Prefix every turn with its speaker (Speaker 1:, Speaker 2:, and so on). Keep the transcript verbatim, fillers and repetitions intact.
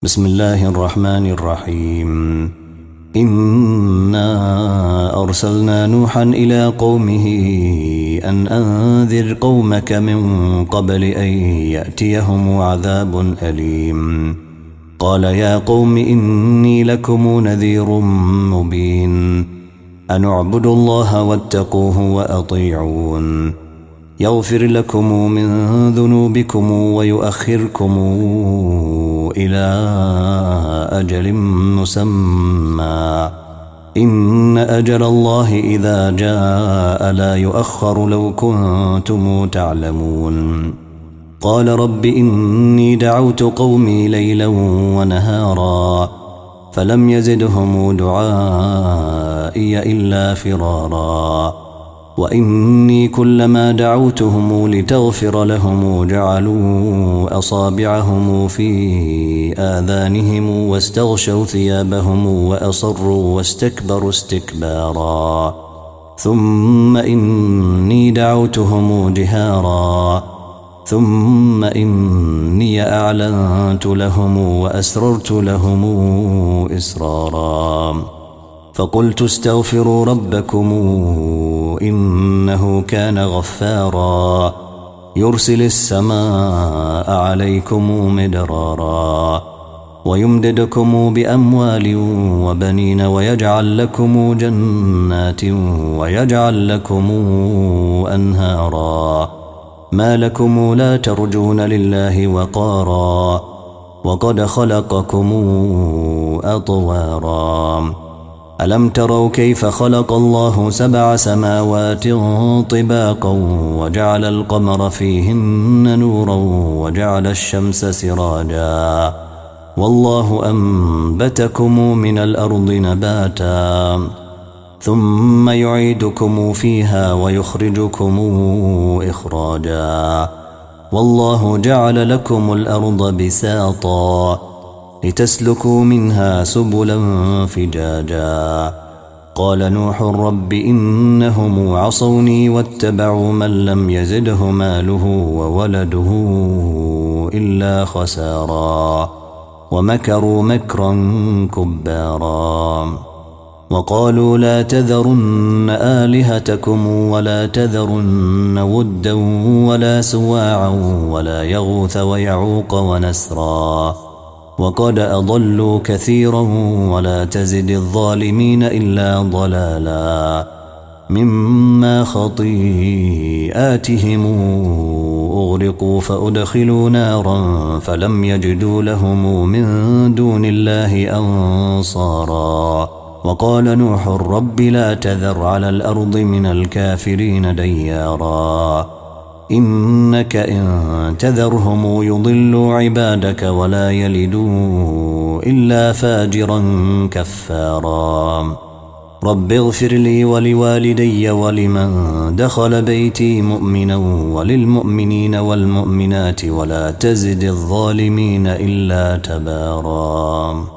Speaker 1: بسم الله الرحمن الرحيم. إنا أرسلنا نوحا إلى قومه أن أنذر قومك من قبل أن يأتيهم عذاب أليم. قال يا قوم إني لكم نذير مبين أن اعبدوا الله واتقوه وأطيعون يغفر لكم من ذنوبكم ويؤخركم إلى أجل مسمى إن أجل الله إذا جاء لا يؤخر لو كنتم تعلمون. قال رب إني دعوت قومي ليلا ونهارا فلم يزدهم دعائي إلا فرارا وإني كلما دعوتهم لتغفر لهم جعلوا أصابعهم في آذانهم واستغشوا ثيابهم وأصروا واستكبروا استكبارا ثم إني دعوتهم جهارا ثم إني أعلنت لهم وأسررت لهم إسرارا فقلت استغفروا ربكم إنه كان غفارا يرسل السماء عليكم مدرارا ويمددكم بأموال وبنين ويجعل لكم جنات ويجعل لكم أنهارا ما لكم لا ترجون لله وقارا وقد خلقكم أطوارا ألم تروا كيف خلق الله سبع سماوات طباقا وجعل القمر فيهن نورا وجعل الشمس سراجا والله أنبتكم من الأرض نباتا ثم يعيدكم فيها ويخرجكم إخراجا والله جعل لكم الأرض بساطا لتسلكوا منها سبلا فجاجا. قال نوح رب إنهم عصوني واتبعوا من لم يزده ماله وولده إلا خسارا ومكروا مكرا كبارا وقالوا لا تذرن آلهتكم ولا تذرن ودا ولا سواعا ولا يغوث ويعوق ونسرا وقد أضلوا كثيرا ولا تزد الظالمين إلا ضلالا مما خطيئاتهم أغرقوا فأدخلوا نارا فلم يجدوا لهم من دون الله أنصارا وقال نوح رب لا تذر على الأرض من الكافرين ديارا إنك إن تذرهم يضلوا عبادك ولا يلدوا إلا فاجرا كفارا. رب اغفر لي ولوالدي ولمن دخل بيتي مؤمنا وللمؤمنين والمؤمنات ولا تزد الظالمين إلا تبارا.